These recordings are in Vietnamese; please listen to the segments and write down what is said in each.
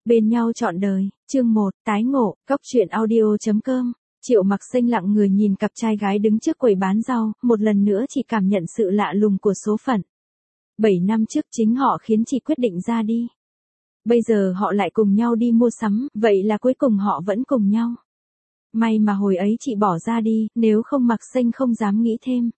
Bên nhau trọn đời, chương 1, tái ngộ, Cóc truyện audio.com. Triệu Mặc Xanh lặng người nhìn cặp trai gái đứng trước quầy bán rau, một lần nữa chỉ cảm nhận sự lạ lùng của số phận. 7 năm trước chính họ khiến chị quyết định ra đi. Bây giờ họ lại cùng nhau đi mua sắm, vậy là cuối cùng họ vẫn cùng nhau. May mà hồi ấy chị bỏ ra đi, nếu không Mặc Xanh không dám nghĩ thêm.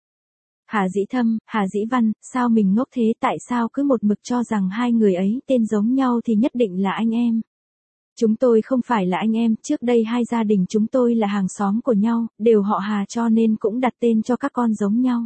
Hà Dĩ Thâm, Hà Dĩ Văn, sao mình ngốc thế, tại sao cứ một mực cho rằng hai người ấy tên giống nhau thì nhất định là anh em. Chúng tôi không phải là anh em, trước đây hai gia đình chúng tôi là hàng xóm của nhau, đều họ Hà cho nên cũng đặt tên cho các con giống nhau.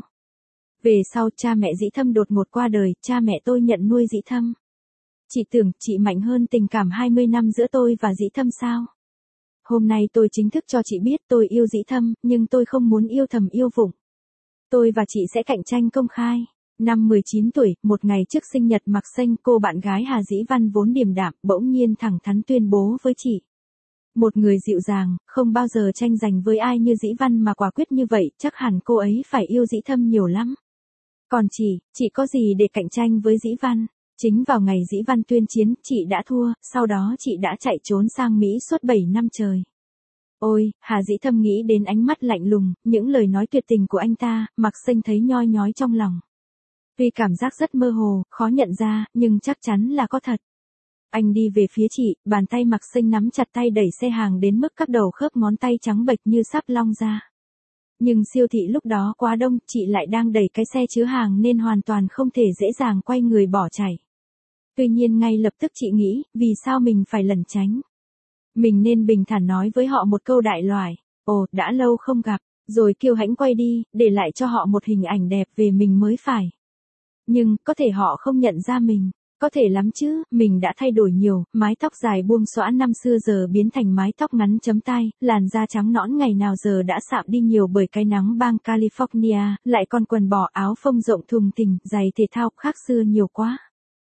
Về sau cha mẹ Dĩ Thâm đột ngột qua đời, cha mẹ tôi nhận nuôi Dĩ Thâm. Chị tưởng chị mạnh hơn tình cảm 20 năm giữa tôi và Dĩ Thâm sao? Hôm nay tôi chính thức cho chị biết tôi yêu Dĩ Thâm, nhưng tôi không muốn yêu thầm yêu vụng. Tôi và chị sẽ cạnh tranh công khai. Năm 19 tuổi, một ngày trước sinh nhật Mặc Xanh, cô bạn gái Hà Dĩ Văn vốn điềm đạm, bỗng nhiên thẳng thắn tuyên bố với chị. Một người dịu dàng, không bao giờ tranh giành với ai như Dĩ Văn mà quả quyết như vậy, chắc hẳn cô ấy phải yêu Dĩ Thâm nhiều lắm. Còn chị có gì để cạnh tranh với Dĩ Văn? Chính vào ngày Dĩ Văn tuyên chiến, chị đã thua, sau đó chị đã chạy trốn sang Mỹ suốt 7 năm trời. Ôi, Hà Dĩ Thâm nghĩ đến ánh mắt lạnh lùng, những lời nói tuyệt tình của anh ta, Mặc Xanh thấy nhoi nhói trong lòng. Tuy cảm giác rất mơ hồ, khó nhận ra, nhưng chắc chắn là có thật. Anh đi về phía chị, bàn tay Mặc Xanh nắm chặt tay đẩy xe hàng đến mức các đầu khớp ngón tay trắng bệch như sắp long ra. Nhưng siêu thị lúc đó quá đông, chị lại đang đẩy cái xe chứa hàng nên hoàn toàn không thể dễ dàng quay người bỏ chạy. Tuy nhiên ngay lập tức chị nghĩ, vì sao mình phải lẩn tránh? Mình nên bình thản nói với họ một câu đại loại, ồ, đã lâu không gặp, rồi kiêu hãnh quay đi, để lại cho họ một hình ảnh đẹp về mình mới phải. Nhưng, có thể họ không nhận ra mình, có thể lắm chứ, mình đã thay đổi nhiều, mái tóc dài buông xõa năm xưa giờ biến thành mái tóc ngắn chấm tai, làn da trắng nõn ngày nào giờ đã sạm đi nhiều bởi cái nắng bang California, lại còn quần bò áo phông rộng thùng thình, giày thể thao khác xưa nhiều quá.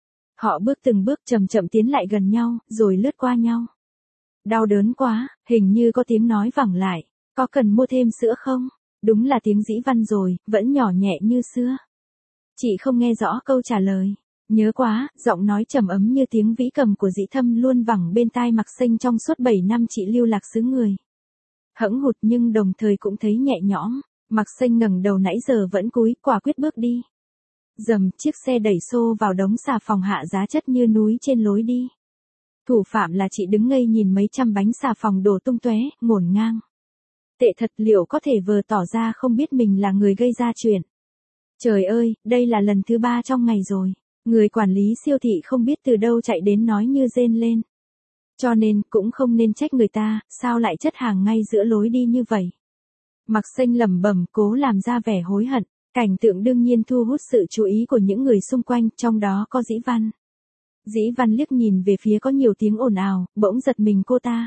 Họ bước từng bước chậm chậm tiến lại gần nhau, rồi lướt qua nhau. Đau đớn quá, hình như có tiếng nói vẳng lại, có cần mua thêm sữa không? Đúng là tiếng Dĩ Văn rồi, vẫn nhỏ nhẹ như xưa. Chị không nghe rõ câu trả lời. Nhớ quá, giọng nói trầm ấm như tiếng vĩ cầm của Dĩ Thâm luôn vẳng bên tai Mặc Xanh trong suốt 7 năm chị lưu lạc xứ người. Hẫng hụt nhưng đồng thời cũng thấy nhẹ nhõm, Mặc Xanh ngẩng đầu nãy giờ vẫn cúi, quả quyết bước đi. Dầm, chiếc xe đẩy xô vào đống xà phòng hạ giá chất như núi trên lối đi. Thủ phạm là chị đứng ngây nhìn mấy trăm bánh xà phòng đổ tung tóe, ngổn ngang. Tệ thật, liệu có thể vờ tỏ ra không biết mình là người gây ra chuyện. Trời ơi, đây là lần thứ 3 trong ngày rồi. Người quản lý siêu thị không biết từ đâu chạy đến nói như rên lên. Cho nên, cũng không nên trách người ta, sao lại chất hàng ngay giữa lối đi như vậy. Mặc Xanh lẩm bẩm cố làm ra vẻ hối hận. Cảnh tượng đương nhiên thu hút sự chú ý của những người xung quanh, trong đó có Dĩ Văn. Dĩ Văn liếc nhìn về phía có nhiều tiếng ồn ào, bỗng giật mình cô ta.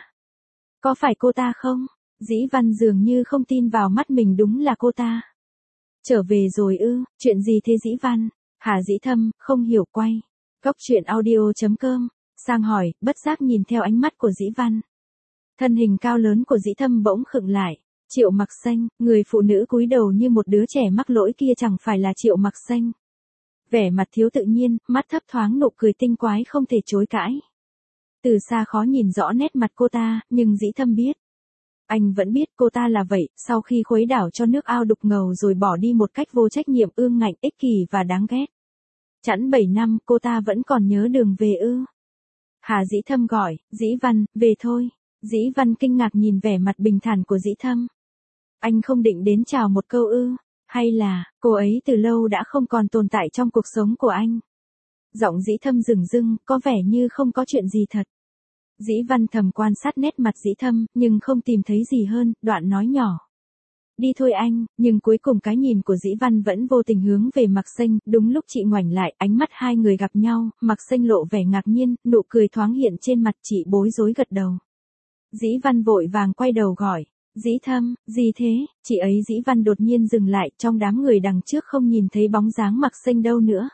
Có phải cô ta không? Dĩ Văn dường như không tin vào mắt mình, đúng là cô ta. Trở về rồi ư, chuyện gì thế Dĩ Văn? Hà Dĩ Thâm, không hiểu quay. Cóc truyện audio.com, sang hỏi, bất giác nhìn theo ánh mắt của Dĩ Văn. Thân hình cao lớn của Dĩ Thâm bỗng khựng lại. Triệu Mặc Xanh, người phụ nữ cúi đầu như một đứa trẻ mắc lỗi kia chẳng phải là Triệu Mặc Xanh. Vẻ mặt thiếu tự nhiên, mắt thấp thoáng nụ cười tinh quái không thể chối cãi. Từ xa khó nhìn rõ nét mặt cô ta, nhưng Dĩ Thâm biết. Anh vẫn biết cô ta là vậy, sau khi khuấy đảo cho nước ao đục ngầu rồi bỏ đi một cách vô trách nhiệm, ương ngạnh, ích kỷ và đáng ghét. Chẵn 7 năm, cô ta vẫn còn nhớ đường về ư? Hà Dĩ Thâm gọi, Dĩ Văn, về thôi. Dĩ Văn kinh ngạc nhìn vẻ mặt bình thản của Dĩ Thâm. Anh không định đến chào một câu ư? Hay là, cô ấy từ lâu đã không còn tồn tại trong cuộc sống của anh? Giọng Dĩ Thâm dửng dưng, có vẻ như không có chuyện gì thật. Dĩ Văn thầm quan sát nét mặt Dĩ Thâm, nhưng không tìm thấy gì hơn, đoạn nói nhỏ. Đi thôi anh, nhưng cuối cùng cái nhìn của Dĩ Văn vẫn vô tình hướng về Mặc Xanh, đúng lúc chị ngoảnh lại, ánh mắt hai người gặp nhau, Mặc Xanh lộ vẻ ngạc nhiên, nụ cười thoáng hiện trên mặt, chị bối rối gật đầu. Dĩ Văn vội vàng quay đầu gọi. Dĩ Thâm, gì thế? Chị ấy Dĩ Văn đột nhiên dừng lại, trong đám người đằng trước không nhìn thấy bóng dáng Mặc Xanh đâu nữa.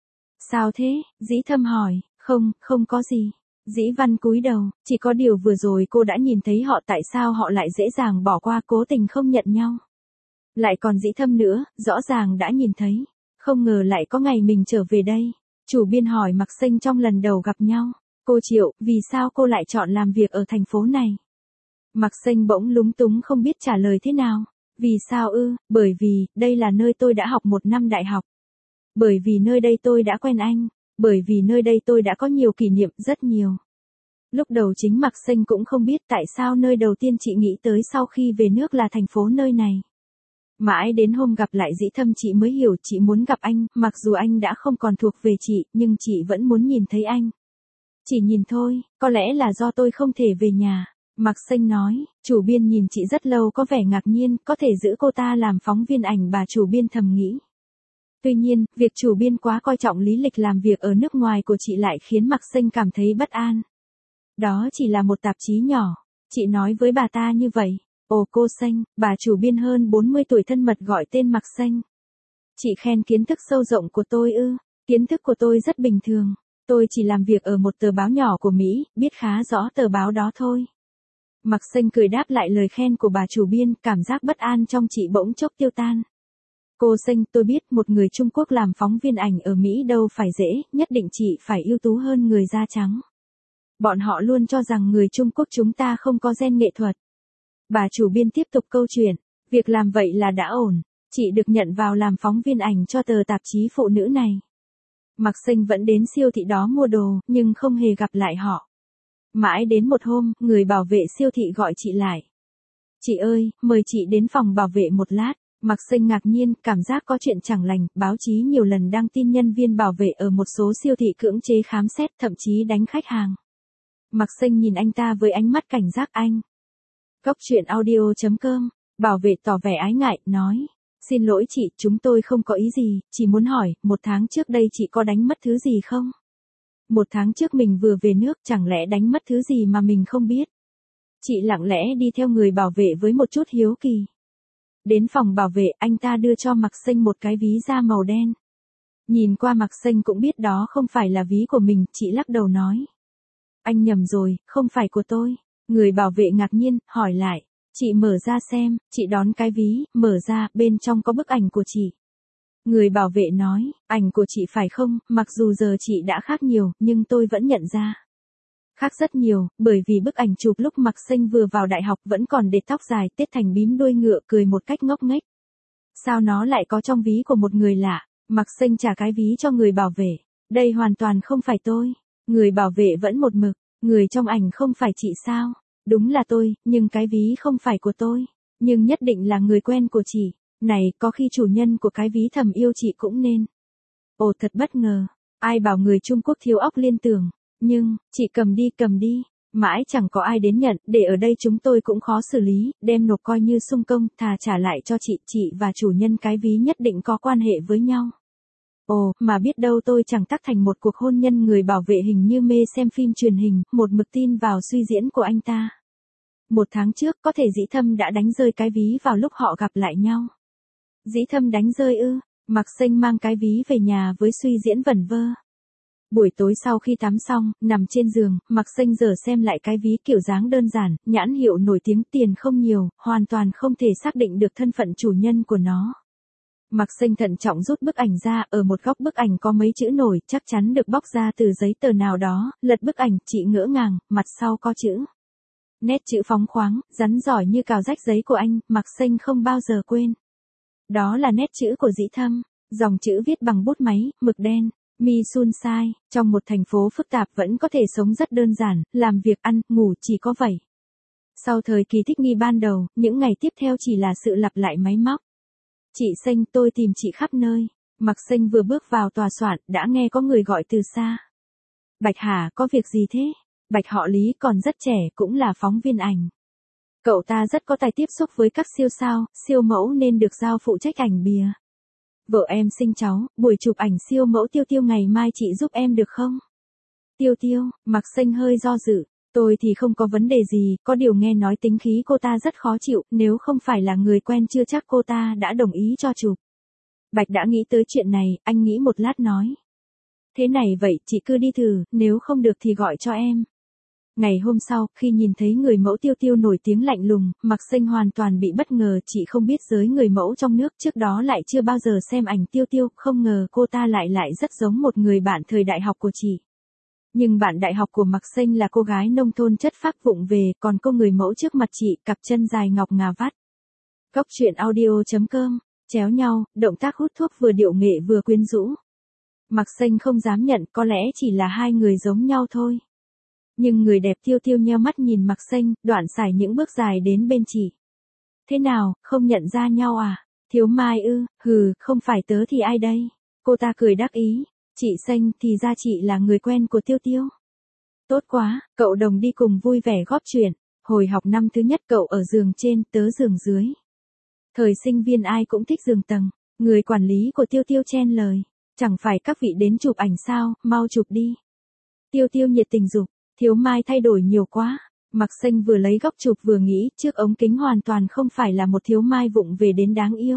Sao thế? Dĩ Thâm hỏi. Không có gì. Dĩ Văn cúi đầu, chỉ có điều vừa rồi cô đã nhìn thấy họ, tại sao họ lại dễ dàng bỏ qua, cố tình không nhận nhau. Lại còn Dĩ Thâm nữa, rõ ràng đã nhìn thấy. Không ngờ lại có ngày mình trở về đây. Chủ biên hỏi Mặc Xanh trong lần đầu gặp nhau. Cô Triệu, vì sao cô lại chọn làm việc ở thành phố này? Mạc Xanh bỗng lúng túng không biết trả lời thế nào. Vì sao ư? Bởi vì, đây là nơi tôi đã học 1 năm đại học. Bởi vì nơi đây tôi đã quen anh. Bởi vì nơi đây tôi đã có nhiều kỷ niệm, rất nhiều. Lúc đầu chính Mạc Xanh cũng không biết tại sao nơi đầu tiên chị nghĩ tới sau khi về nước là thành phố nơi này. Mãi đến hôm gặp lại Dĩ Thâm chị mới hiểu chị muốn gặp anh, mặc dù anh đã không còn thuộc về chị, nhưng chị vẫn muốn nhìn thấy anh. Chỉ nhìn thôi, có lẽ là do tôi không thể về nhà. Mạc Xanh nói, chủ biên nhìn chị rất lâu có vẻ ngạc nhiên, có thể giữ cô ta làm phóng viên ảnh bà chủ biên thầm nghĩ. Tuy nhiên, việc chủ biên quá coi trọng lý lịch làm việc ở nước ngoài của chị lại khiến Mạc Xanh cảm thấy bất an. Đó chỉ là một tạp chí nhỏ. Chị nói với bà ta như vậy. Ồ cô Xanh, bà chủ biên hơn 40 tuổi thân mật gọi tên Mạc Xanh. Chị khen kiến thức sâu rộng của tôi ư? Kiến thức của tôi rất bình thường. Tôi chỉ làm việc ở một tờ báo nhỏ của Mỹ, biết khá rõ tờ báo đó thôi. Mạc Xanh cười đáp lại lời khen của bà chủ biên, cảm giác bất an trong chị bỗng chốc tiêu tan. Cô Xanh, tôi biết một người Trung Quốc làm phóng viên ảnh ở Mỹ đâu phải dễ, nhất định chị phải ưu tú hơn người da trắng. Bọn họ luôn cho rằng người Trung Quốc chúng ta không có gen nghệ thuật. Bà chủ biên tiếp tục câu chuyện, việc làm vậy là đã ổn, chị được nhận vào làm phóng viên ảnh cho tờ tạp chí phụ nữ này. Mạc Xanh vẫn đến siêu thị đó mua đồ, nhưng không hề gặp lại họ. Mãi đến một hôm, người bảo vệ siêu thị gọi chị lại. Chị ơi, mời chị đến phòng bảo vệ một lát. Mạc Xanh ngạc nhiên, cảm giác có chuyện chẳng lành, báo chí nhiều lần đăng tin nhân viên bảo vệ ở một số siêu thị cưỡng chế khám xét, thậm chí đánh khách hàng. Mạc Xanh nhìn anh ta với ánh mắt cảnh giác anh. Góc truyện audio.com, bảo vệ tỏ vẻ ái ngại, nói. Xin lỗi chị, chúng tôi không có ý gì, chỉ muốn hỏi, 1 tháng trước đây chị có đánh mất thứ gì không? 1 tháng trước mình vừa về nước, chẳng lẽ đánh mất thứ gì mà mình không biết? Chị lặng lẽ đi theo người bảo vệ với một chút hiếu kỳ. Đến phòng bảo vệ, anh ta đưa cho Mạc Xanh một cái ví da màu đen. Nhìn qua Mạc Xanh cũng biết đó không phải là ví của mình, chị lắc đầu nói. Anh nhầm rồi, không phải của tôi. Người bảo vệ ngạc nhiên, hỏi lại. Chị mở ra xem, chị đón cái ví, mở ra, bên trong có bức ảnh của chị. Người bảo vệ nói, ảnh của chị phải không, mặc dù giờ chị đã khác nhiều, nhưng tôi vẫn nhận ra. Khác rất nhiều, bởi vì bức ảnh chụp lúc Mạc Xanh vừa vào đại học vẫn còn để tóc dài, tết thành bím đuôi ngựa, cười một cách ngốc nghếch. Sao nó lại có trong ví của một người lạ? Mạc Xanh trả cái ví cho người bảo vệ. Đây hoàn toàn không phải tôi. Người bảo vệ vẫn một mực. Người trong ảnh không phải chị sao? Đúng là tôi, nhưng cái ví không phải của tôi. Nhưng nhất định là người quen của chị. Này, có khi chủ nhân của cái ví thầm yêu chị cũng nên. Ồ thật bất ngờ. Ai bảo người Trung Quốc thiếu óc liên tưởng. Nhưng, chị cầm đi. Mãi chẳng có ai đến nhận, để ở đây chúng tôi cũng khó xử lý, đem nộp coi như sung công, thà trả lại cho chị và chủ nhân cái ví nhất định có quan hệ với nhau. Ồ, mà biết đâu tôi chẳng tắc thành một cuộc hôn nhân. Người bảo vệ hình như mê xem phim truyền hình, một mực tin vào suy diễn của anh ta. 1 tháng trước, có thể Dĩ Thâm đã đánh rơi cái ví vào lúc họ gặp lại nhau. Dĩ Thâm đánh rơi ư? Mạc Xanh mang cái ví về nhà với suy diễn vẩn vơ. Buổi tối sau khi tắm xong, nằm trên giường, Mạc Xanh giờ xem lại cái ví kiểu dáng đơn giản, nhãn hiệu nổi tiếng, tiền không nhiều, hoàn toàn không thể xác định được thân phận chủ nhân của nó. Mạc Xanh thận trọng rút bức ảnh ra, ở một góc bức ảnh có mấy chữ nổi, chắc chắn được bóc ra từ giấy tờ nào đó, lật bức ảnh, chị ngỡ ngàng, mặt sau có chữ. Nét chữ phóng khoáng, rắn giỏi như cào rách giấy của anh, Mạc Xanh không bao giờ quên. Đó là nét chữ của Dĩ Thâm, dòng chữ viết bằng bút máy, mực đen. Mi Sun Sai, trong một thành phố phức tạp vẫn có thể sống rất đơn giản, làm việc ăn, ngủ chỉ có vậy. Sau thời kỳ thích nghi ban đầu, những ngày tiếp theo chỉ là sự lặp lại máy móc. Chị Xanh, tôi tìm chị khắp nơi. Mạc Xanh vừa bước vào tòa soạn, đã nghe có người gọi từ xa. Bạch Hà, có việc gì thế? Bạch họ Lý còn rất trẻ, cũng là phóng viên ảnh. Cậu ta rất có tài tiếp xúc với các siêu sao, siêu mẫu nên được giao phụ trách ảnh bìa. Vợ em sinh cháu, buổi chụp ảnh siêu mẫu Tiêu Tiêu ngày mai chị giúp em được không? Tiêu, Mạc Xanh hơi do dự. Tôi thì không có vấn đề gì, có điều nghe nói tính khí cô ta rất khó chịu, nếu không phải là người quen chưa chắc cô ta đã đồng ý cho chụp. Bạch đã nghĩ tới chuyện này, anh nghĩ một lát nói. Thế này vậy, chị cứ đi thử, nếu không được thì gọi cho em. Ngày hôm sau, khi nhìn thấy người mẫu Tiêu Tiêu nổi tiếng lạnh lùng, Mạc Xanh hoàn toàn bị bất ngờ, chị không biết giới người mẫu trong nước, trước đó lại chưa bao giờ xem ảnh Tiêu Tiêu, không ngờ cô ta lại rất giống một người bạn thời đại học của chị. Nhưng bạn đại học của Mạc Xanh là cô gái nông thôn chất phác vụng về, còn cô người mẫu trước mặt chị, cặp chân dài ngọc ngà vắt. Góc truyện audio.com, chéo nhau, động tác hút thuốc vừa điệu nghệ vừa quyến rũ. Mạc Xanh không dám nhận, có lẽ chỉ là hai người giống nhau thôi. Nhưng người đẹp Tiêu Tiêu nheo mắt nhìn Mạc Xanh, đoạn sải những bước dài đến bên chị. Thế nào, không nhận ra nhau à? Thiếu Mai ư, hừ, không phải tớ thì ai đây? Cô ta cười đắc ý. Chị Xanh, thì ra chị là người quen của Tiêu Tiêu. Tốt quá, cậu đồng đi cùng vui vẻ góp chuyện. Hồi học năm thứ nhất cậu ở giường trên, tớ giường dưới. Thời sinh viên ai cũng thích giường tầng. Người quản lý của Tiêu Tiêu chen lời. Chẳng phải các vị đến chụp ảnh sao, mau chụp đi. Tiêu Tiêu nhiệt tình dục. Thiếu Mai thay đổi nhiều quá. Mạc Xanh vừa lấy góc chụp vừa nghĩ trước ống kính hoàn toàn không phải là một Thiếu Mai vụng về đến đáng yêu.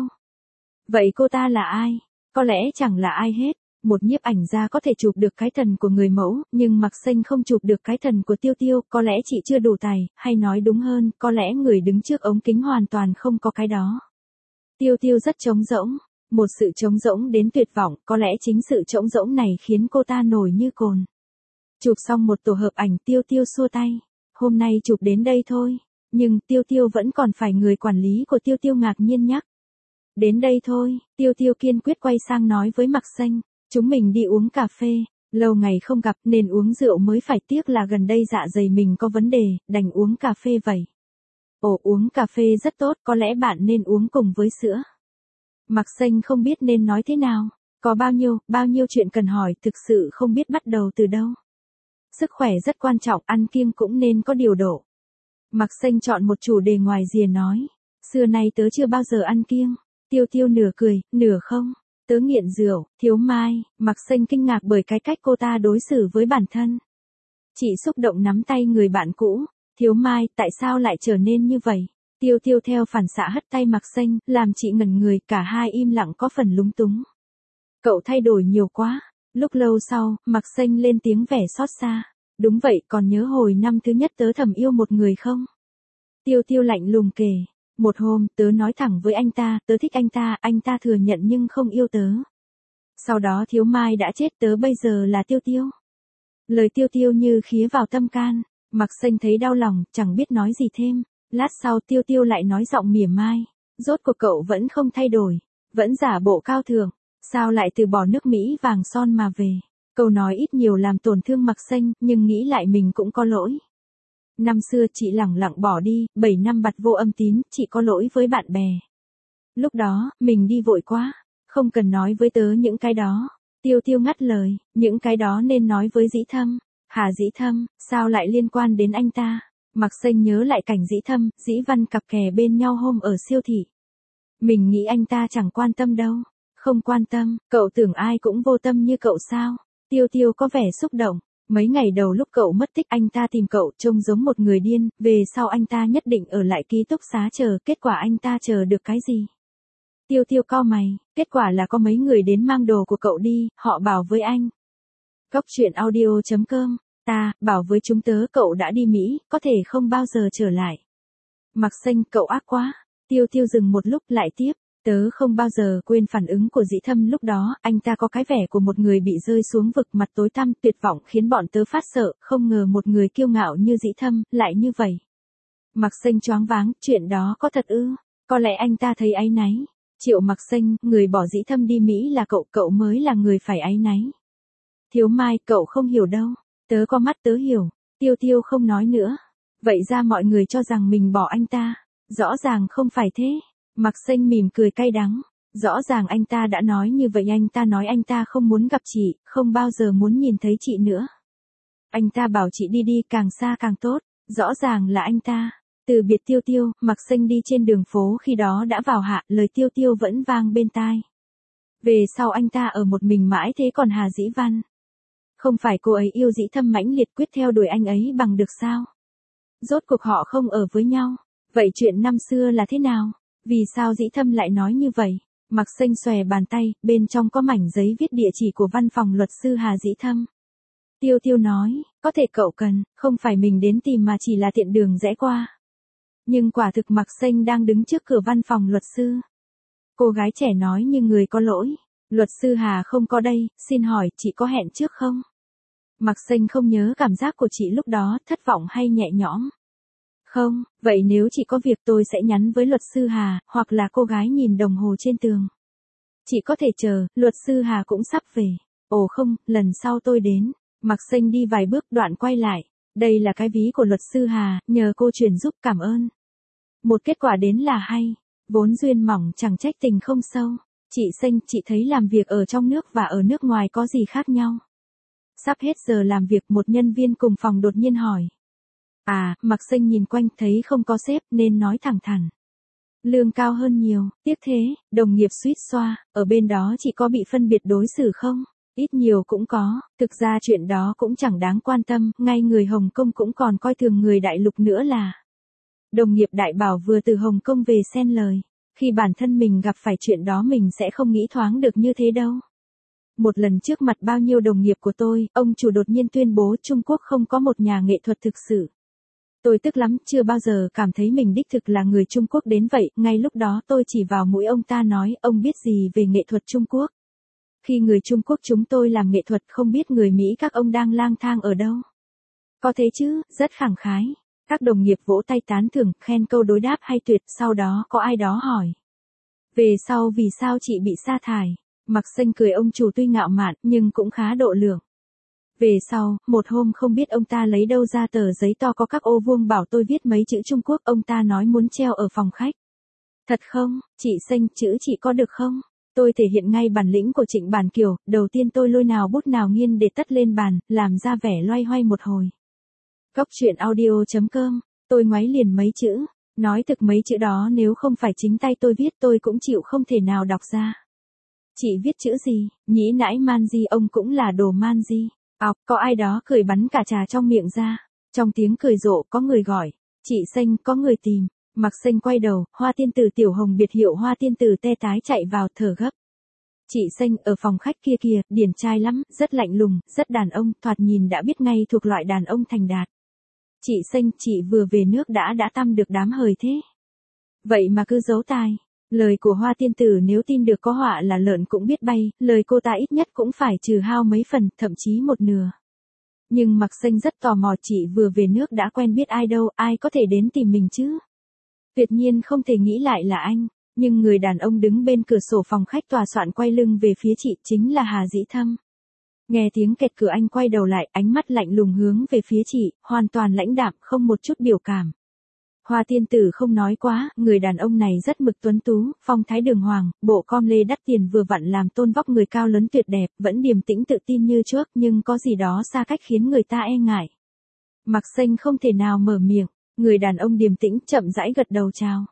Vậy cô ta là ai? Có lẽ chẳng là ai hết. Một nhiếp ảnh gia có thể chụp được cái thần của người mẫu, nhưng Mạc Xanh không chụp được cái thần của Tiêu Tiêu, có lẽ chị chưa đủ tài, hay nói đúng hơn, có lẽ người đứng trước ống kính hoàn toàn không có cái đó. Tiêu Tiêu rất trống rỗng, một sự trống rỗng đến tuyệt vọng, có lẽ chính sự trống rỗng này khiến cô ta nổi như cồn. Chụp xong một tổ hợp ảnh Tiêu Tiêu xua tay, hôm nay chụp đến đây thôi, nhưng Tiêu Tiêu vẫn còn phải người quản lý của Tiêu Tiêu ngạc nhiên nhắc. Đến đây thôi, Tiêu Tiêu kiên quyết quay sang nói với Mạc Xanh. Chúng mình đi uống cà phê, lâu ngày không gặp nên uống rượu mới phải, tiếc là gần đây dạ dày mình có vấn đề, đành uống cà phê vậy. Ồ, uống cà phê rất tốt, có lẽ bạn nên uống cùng với sữa. Mạc Xanh không biết nên nói thế nào, có bao nhiêu chuyện cần hỏi, thực sự không biết bắt đầu từ đâu. Sức khỏe rất quan trọng, ăn kiêng cũng nên có điều độ. Mạc Xanh chọn một chủ đề ngoài rìa nói, xưa nay tớ chưa bao giờ ăn kiêng. Tiêu Tiêu nửa cười, nửa không. Tớ nghiện rượu. Thiếu Mai, Mạc Xanh kinh ngạc bởi cái cách cô ta đối xử với bản thân. Chị xúc động nắm tay người bạn cũ. Thiếu Mai, tại sao lại trở nên như vậy? Tiêu Tiêu theo phản xạ hất tay Mạc Xanh, làm chị ngẩn người, cả hai im lặng có phần lúng túng. Cậu thay đổi nhiều quá. Lúc lâu sau, Mạc Xanh lên tiếng vẻ xót xa. Đúng vậy, còn nhớ hồi năm thứ nhất tớ thầm yêu một người không? Tiêu Tiêu lạnh lùng kể. Một hôm, tớ nói thẳng với anh ta, tớ thích anh ta thừa nhận nhưng không yêu tớ. Sau đó Thiếu Mai đã chết, tớ bây giờ là Tiêu Tiêu. Lời Tiêu Tiêu như khía vào tâm can, Mạc Xanh thấy đau lòng, chẳng biết nói gì thêm. Lát sau Tiêu Tiêu lại nói giọng mỉa mai, rốt cuộc cậu vẫn không thay đổi, vẫn giả bộ cao thượng, sao lại từ bỏ nước Mỹ vàng son mà về. Câu nói ít nhiều làm tổn thương Mạc Xanh, nhưng nghĩ lại mình cũng có lỗi. Năm xưa chị lẳng lặng bỏ đi, 7 năm bặt vô âm tín, chị có lỗi với bạn bè. Lúc đó, mình đi vội quá, không cần nói với tớ những cái đó. Tiêu Tiêu ngắt lời, những cái đó nên nói với Dĩ Thâm. Hà Dĩ Thâm, sao lại liên quan đến anh ta? Mạc Xanh nhớ lại cảnh Dĩ Thâm, Dĩ Văn cặp kè bên nhau hôm ở siêu thị. Mình nghĩ anh ta chẳng quan tâm đâu. Không quan tâm, cậu tưởng ai cũng vô tâm như cậu sao? Tiêu Tiêu có vẻ xúc động. Mấy ngày đầu lúc cậu mất tích anh ta tìm cậu trông giống một người điên, về sau anh ta nhất định ở lại ký túc xá chờ, kết quả anh ta chờ được cái gì? Tiêu Tiêu cau mày, kết quả là có mấy người đến mang đồ của cậu đi, họ bảo với anh. Góc truyện audio.com, ta, bảo với chúng tớ cậu đã đi Mỹ, có thể không bao giờ trở lại. Mạc Xanh, cậu ác quá. Tiêu Tiêu dừng một lúc lại tiếp. Tớ không bao giờ quên phản ứng của Dĩ Thâm lúc đó, anh ta có cái vẻ của một người bị rơi xuống vực, mặt tối tăm, tuyệt vọng khiến bọn tớ phát sợ, không ngờ một người kiêu ngạo như Dĩ Thâm, lại như vậy. Mạc Xanh choáng váng, chuyện đó có thật ư? Có lẽ anh ta thấy áy náy. Triệu Mạc Xanh, người bỏ Dĩ Thâm đi Mỹ là cậu, cậu mới là người phải áy náy. Thiếu Mai, cậu không hiểu đâu. Tớ có mắt tớ hiểu. Tiêu Tiêu không nói nữa. Vậy ra mọi người cho rằng mình bỏ anh ta. Rõ ràng không phải thế. Mạc Xanh mỉm cười cay đắng. Rõ ràng anh ta đã nói như vậy, anh ta nói anh ta không muốn gặp chị, không bao giờ muốn nhìn thấy chị nữa. Anh ta bảo chị đi đi càng xa càng tốt, rõ ràng là anh ta. Từ biệt Tiêu Tiêu, Mạc Xanh đi trên đường phố khi đó đã vào hạ, lời Tiêu Tiêu vẫn vang bên tai. Về sau anh ta ở một mình mãi thế còn Hà Dĩ Văn. Không phải cô ấy yêu Dĩ Thâm mãnh liệt quyết theo đuổi anh ấy bằng được sao? Rốt cuộc họ không ở với nhau. Vậy chuyện năm xưa là thế nào? Vì sao Dĩ Thâm lại nói như vậy? Mạc Xanh xòe bàn tay, bên trong có mảnh giấy viết địa chỉ của văn phòng luật sư Hà Dĩ Thâm. Tiêu Tiêu nói, có thể cậu cần, không phải mình đến tìm mà chỉ là tiện đường rẽ qua. Nhưng quả thực Mạc Xanh đang đứng trước cửa văn phòng luật sư. Cô gái trẻ nói như người có lỗi. Luật sư Hà không có đây, xin hỏi chị có hẹn trước không? Mạc Xanh không nhớ cảm giác của chị lúc đó, thất vọng hay nhẹ nhõm. Không, vậy nếu chị có việc tôi sẽ nhắn với luật sư Hà, hoặc là cô gái nhìn đồng hồ trên tường. Chị có thể chờ, luật sư Hà cũng sắp về. Ồ không, lần sau tôi đến. Mạc Xanh đi vài bước đoạn quay lại. Đây là cái ví của luật sư Hà, nhờ cô chuyển giúp cảm ơn. Một kết quả đến là hay. Vốn duyên mỏng chẳng trách tình không sâu. Chị Xanh, chị thấy làm việc ở trong nước và ở nước ngoài có gì khác nhau? Sắp hết giờ làm việc, một nhân viên cùng phòng đột nhiên hỏi. À, Mạc Xanh nhìn quanh thấy không có sếp nên nói thẳng thắn. Lương cao hơn nhiều, tiếc thế, đồng nghiệp suýt xoa, ở bên đó chị có bị phân biệt đối xử không? Ít nhiều cũng có, thực ra chuyện đó cũng chẳng đáng quan tâm, ngay người Hồng Kông cũng còn coi thường người đại lục nữa là. Đồng nghiệp đại bảo vừa từ Hồng Kông về xen lời, khi bản thân mình gặp phải chuyện đó mình sẽ không nghĩ thoáng được như thế đâu. Một lần trước mặt bao nhiêu đồng nghiệp của tôi, ông chủ đột nhiên tuyên bố Trung Quốc không có một nhà nghệ thuật thực sự. Tôi tức lắm, chưa bao giờ cảm thấy mình đích thực là người Trung Quốc đến vậy, ngay lúc đó tôi chỉ vào mũi ông ta nói, ông biết gì về nghệ thuật Trung Quốc? Khi người Trung Quốc chúng tôi làm nghệ thuật không biết người Mỹ các ông đang lang thang ở đâu. Có thế chứ, rất khẳng khái. Các đồng nghiệp vỗ tay tán thưởng, khen câu đối đáp hay tuyệt, sau đó có ai đó hỏi. Về sau vì sao chị bị sa thải? Mạc Xanh cười, ông chủ tuy ngạo mạn nhưng cũng khá độ lượng. Về sau, một hôm không biết ông ta lấy đâu ra tờ giấy to có các ô vuông bảo tôi viết mấy chữ Trung Quốc, ông ta nói muốn treo ở phòng khách. Thật không, chị Xanh, chữ chị có được không? Tôi thể hiện ngay bản lĩnh của Trịnh Bản Kiều, đầu tiên tôi lôi nào bút nào nghiên để tất lên bàn, làm ra vẻ loay hoay một hồi. Góc truyện audio.com, tôi ngoáy liền mấy chữ, nói thực mấy chữ đó nếu không phải chính tay tôi viết tôi cũng chịu không thể nào đọc ra. Chị viết chữ gì? Nhĩ nãi man di, ông cũng là đồ man di. Có ai đó cười bắn cả trà trong miệng ra. Trong tiếng cười rộ có người gọi. Chị Xanh, có người tìm. Mạc Xanh quay đầu, Hoa Tiên Tử Tiểu Hồng biệt hiệu Hoa Tiên Tử tê tái chạy vào thở gấp. Chị Xanh, ở phòng khách kia kìa, điển trai lắm, rất lạnh lùng, rất đàn ông, thoạt nhìn đã biết ngay thuộc loại đàn ông thành đạt. Chị Xanh, chị vừa về nước đã tăm được đám hời thế. Vậy mà cứ giấu tai. Lời của Hoa Tiên Tử nếu tin được có họa là lợn cũng biết bay, lời cô ta ít nhất cũng phải trừ hao mấy phần, thậm chí một nửa. Nhưng Mạc Xanh rất tò mò, chị vừa về nước đã quen biết ai đâu, ai có thể đến tìm mình chứ? Tuyệt nhiên không thể nghĩ lại là anh, nhưng người đàn ông đứng bên cửa sổ phòng khách tòa soạn quay lưng về phía chị chính là Hà Dĩ Thâm. Nghe tiếng kẹt cửa anh quay đầu lại, ánh mắt lạnh lùng hướng về phía chị, hoàn toàn lãnh đạm, không một chút biểu cảm. Hoa Tiên Tử không nói quá, người đàn ông này rất mực tuấn tú, phong thái đường hoàng, bộ com lê đắt tiền vừa vặn làm tôn vóc người cao lớn tuyệt đẹp, vẫn điềm tĩnh tự tin như trước nhưng có gì đó xa cách khiến người ta e ngại. Mạc Xanh không thể nào mở miệng, người đàn ông điềm tĩnh chậm rãi gật đầu chào.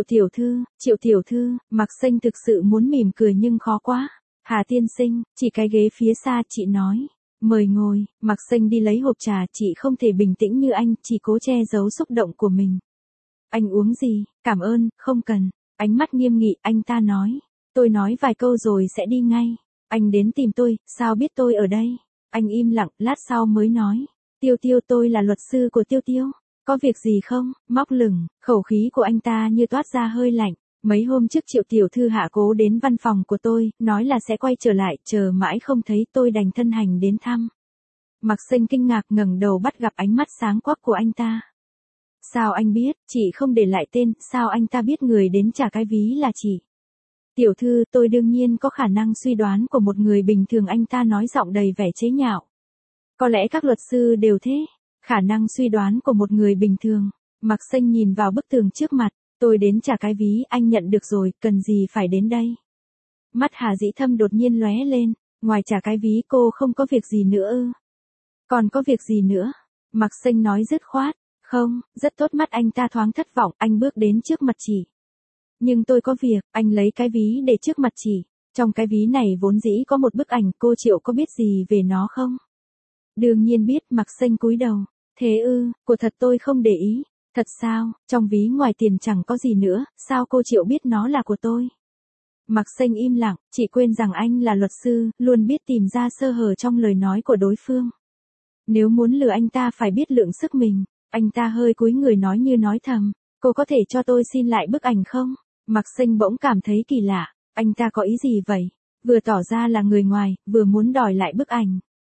Triệu tiểu thư, Mạc Xanh thực sự muốn mỉm cười nhưng khó quá. Hà tiên sinh, chỉ cái ghế phía xa, chị nói. Mời ngồi, Mạc Xanh đi lấy hộp trà, chị không thể bình tĩnh như anh, chỉ cố che giấu xúc động của mình. Anh uống gì? Cảm ơn, không cần. Ánh mắt nghiêm nghị, anh ta nói. Tôi nói vài câu rồi sẽ đi ngay. Anh đến tìm tôi, sao biết tôi ở đây? Anh im lặng, lát sau mới nói. Tiêu Tiêu, tôi là luật sư của Tiêu Tiêu. Có việc gì không? Móc lửng, khẩu khí của anh ta như toát ra hơi lạnh. Mấy hôm trước Triệu tiểu thư hạ cố đến văn phòng của tôi, nói là sẽ quay trở lại, chờ mãi không thấy, tôi đành thân hành đến thăm. Mạc Xanh kinh ngạc ngẩng đầu bắt gặp ánh mắt sáng quắc của anh ta. Sao anh biết, chị không để lại tên, sao anh ta biết người đến trả cái ví là chị? Tiểu thư, tôi đương nhiên có khả năng suy đoán của một người bình thường, anh ta nói giọng đầy vẻ chế nhạo. Có lẽ các luật sư đều thế, khả năng suy đoán của một người bình thường. Mạc Xanh nhìn vào bức tường trước mặt, tôi đến trả cái ví, anh nhận được rồi, cần gì phải đến đây? Mắt Hà Dĩ Thâm đột nhiên lóe lên, ngoài trả cái ví cô không có việc gì nữa ư? Còn có việc gì nữa? Mạc Xanh nói dứt khoát. Không, rất tốt, mắt anh ta thoáng thất vọng, anh bước đến trước mặt chị. Nhưng tôi có việc, anh lấy cái ví để trước mặt chị. Trong cái ví này vốn dĩ có một bức ảnh, cô Triệu có biết gì về nó không? Đương nhiên biết, Mạc Xanh cúi đầu. Thế ư, của thật tôi không để ý. Thật sao, trong ví ngoài tiền chẳng có gì nữa, sao cô Triệu biết nó là của tôi? Mạc Xanh im lặng, chị quên rằng anh là luật sư, luôn biết tìm ra sơ hở trong lời nói của đối phương. Nếu muốn lừa anh ta phải biết lượng sức mình. Anh ta hơi cúi người nói như nói thầm, cô có thể cho tôi xin lại bức ảnh không? Mạc Xanh bỗng cảm thấy kỳ lạ, anh ta có ý gì vậy? Vừa tỏ ra là người ngoài, vừa muốn đòi lại bức ảnh.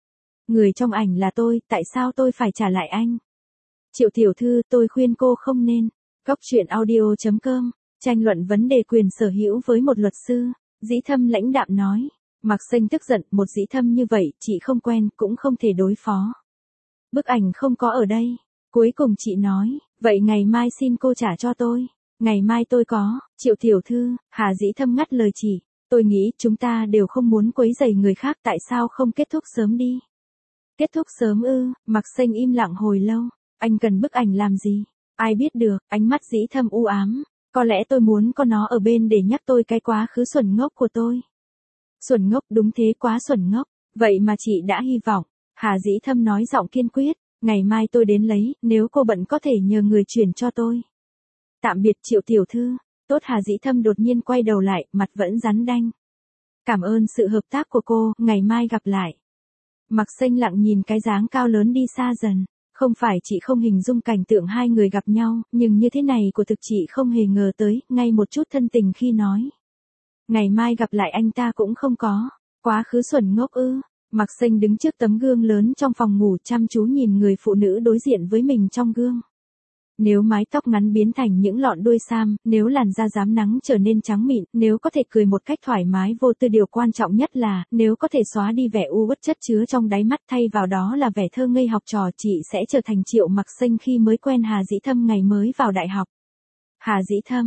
Người trong ảnh là tôi, tại sao tôi phải trả lại anh? Triệu tiểu thư, tôi khuyên cô không nên. Góc truyện audio.com, tranh luận vấn đề quyền sở hữu với một luật sư. Dĩ Thâm lãnh đạm nói. Mạc Xanh tức giận, một Dĩ Thâm như vậy, chị không quen, cũng không thể đối phó. Bức ảnh không có ở đây. Cuối cùng chị nói, vậy ngày mai xin cô trả cho tôi. Ngày mai tôi có. Triệu tiểu thư, Hà Dĩ Thâm ngắt lời chị. Tôi nghĩ chúng ta đều không muốn quấy rầy người khác, tại sao không kết thúc sớm đi? Kết thúc sớm ư? Mạc Xanh im lặng hồi lâu. Anh cần bức ảnh làm gì? Ai biết được, ánh mắt Dĩ Thâm u ám. Có lẽ tôi muốn có nó ở bên để nhắc tôi cái quá khứ xuẩn ngốc của tôi. Xuẩn ngốc, đúng thế, quá xuẩn ngốc. Vậy mà chị đã hy vọng. Hà Dĩ Thâm nói giọng kiên quyết. Ngày mai tôi đến lấy, nếu cô bận có thể nhờ người chuyển cho tôi. Tạm biệt Triệu tiểu thư. Tốt. Hà Dĩ Thâm đột nhiên quay đầu lại, mặt vẫn rắn đanh. Cảm ơn sự hợp tác của cô, ngày mai gặp lại. Mạc Xanh lặng nhìn cái dáng cao lớn đi xa dần. Không phải chị không hình dung cảnh tượng hai người gặp nhau, nhưng như thế này của thực chị không hề ngờ tới, ngay một chút thân tình khi nói. Ngày mai gặp lại anh ta cũng không có. Quá khứ xuẩn ngốc ư? Mạc Xanh đứng trước tấm gương lớn trong phòng ngủ chăm chú nhìn người phụ nữ đối diện với mình trong gương. Nếu mái tóc ngắn biến thành những lọn đuôi sam, nếu làn da rám nắng trở nên trắng mịn, nếu có thể cười một cách thoải mái vô tư, điều quan trọng nhất là, nếu có thể xóa đi vẻ u uất chất chứa trong đáy mắt, thay vào đó là vẻ thơ ngây học trò, chị sẽ trở thành Triệu Mạc Xanh khi mới quen Hà Dĩ Thâm ngày mới vào đại học. Hà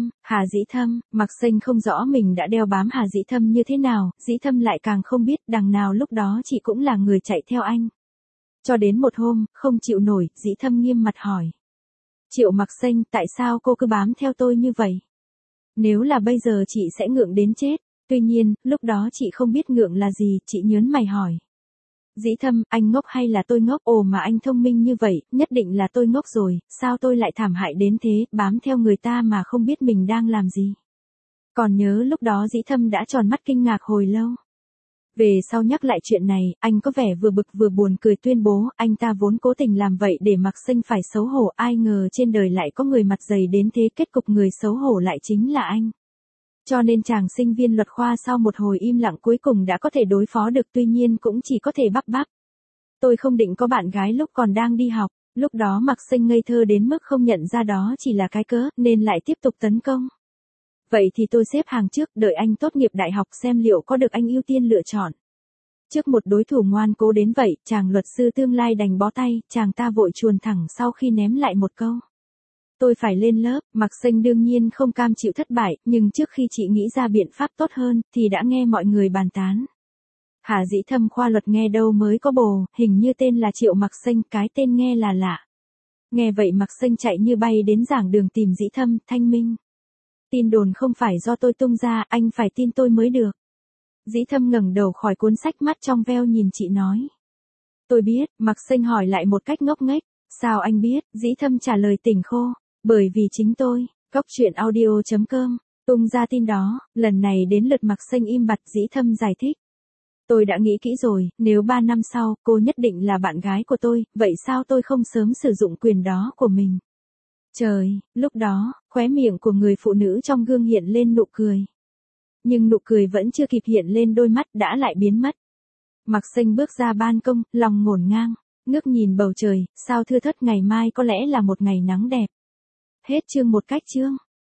Dĩ Thâm, Mạc Xanh không rõ mình đã đeo bám Hà Dĩ Thâm như thế nào, Dĩ Thâm lại càng không biết, đằng nào lúc đó chị cũng là người chạy theo anh. Cho đến một hôm, không chịu nổi, Dĩ Thâm nghiêm mặt hỏi. Triệu Mạc Xanh, tại sao cô cứ bám theo tôi như vậy? Nếu là bây giờ chị sẽ ngượng đến chết. Tuy nhiên, lúc đó chị không biết ngượng là gì, chị nhớn mày hỏi. Dĩ Thâm, anh ngốc hay là tôi ngốc? Ồ mà anh thông minh như vậy, nhất định là tôi ngốc rồi, sao tôi lại thảm hại đến thế, bám theo người ta mà không biết mình đang làm gì. Còn nhớ lúc đó Dĩ Thâm đã tròn mắt kinh ngạc hồi lâu. Về sau nhắc lại chuyện này, anh có vẻ vừa bực vừa buồn cười tuyên bố, anh ta vốn cố tình làm vậy để Mạc Xanh phải xấu hổ, ai ngờ trên đời lại có người mặt dày đến thế, kết cục người xấu hổ lại chính là anh. Cho nên chàng sinh viên luật khoa sau một hồi im lặng cuối cùng đã có thể đối phó được, tuy nhiên cũng chỉ có thể bắp bắp. Tôi không định có bạn gái lúc còn đang đi học, lúc đó Mạc Xanh ngây thơ đến mức không nhận ra đó chỉ là cái cớ, nên lại tiếp tục tấn công. Vậy thì tôi xếp hàng trước, đợi anh tốt nghiệp đại học xem liệu có được anh ưu tiên lựa chọn. Trước một đối thủ ngoan cố đến vậy, chàng luật sư tương lai đành bó tay, chàng ta vội chuồn thẳng sau khi ném lại một câu. Tôi phải lên lớp. Mạc Xanh đương nhiên không cam chịu thất bại, nhưng trước khi chị nghĩ ra biện pháp tốt hơn, thì đã nghe mọi người bàn tán. Hà Dĩ Thâm khoa luật nghe đâu mới có bồ, hình như tên là Triệu Mạc Xanh, cái tên nghe là lạ. Nghe vậy Mạc Xanh chạy như bay đến giảng đường tìm Dĩ Thâm, thanh minh. Tin đồn không phải do tôi tung ra, anh phải tin tôi mới được. Dĩ Thâm ngẩng đầu khỏi cuốn sách, mắt trong veo nhìn chị nói. Tôi biết. Mạc Xanh hỏi lại một cách ngốc nghếch. Sao anh biết? Dĩ Thâm trả lời tỉnh khô. Bởi vì chính tôi. Góc truyện audio.com tung ra tin đó. Lần này đến lượt Mạc Xanh im bặt. Dĩ Thâm giải thích. Tôi đã nghĩ kỹ rồi, nếu 3 năm sau cô nhất định là bạn gái của tôi, vậy sao tôi không sớm sử dụng quyền đó của mình? Trời, lúc đó, khóe miệng của người phụ nữ trong gương hiện lên nụ cười. Nhưng nụ cười vẫn chưa kịp hiện lên đôi mắt đã lại biến mất. Mạc Xanh bước ra ban công, lòng ngổn ngang, ngước nhìn bầu trời, sao thưa thớt, ngày mai có lẽ là một ngày nắng đẹp. Hết chương một cách chương.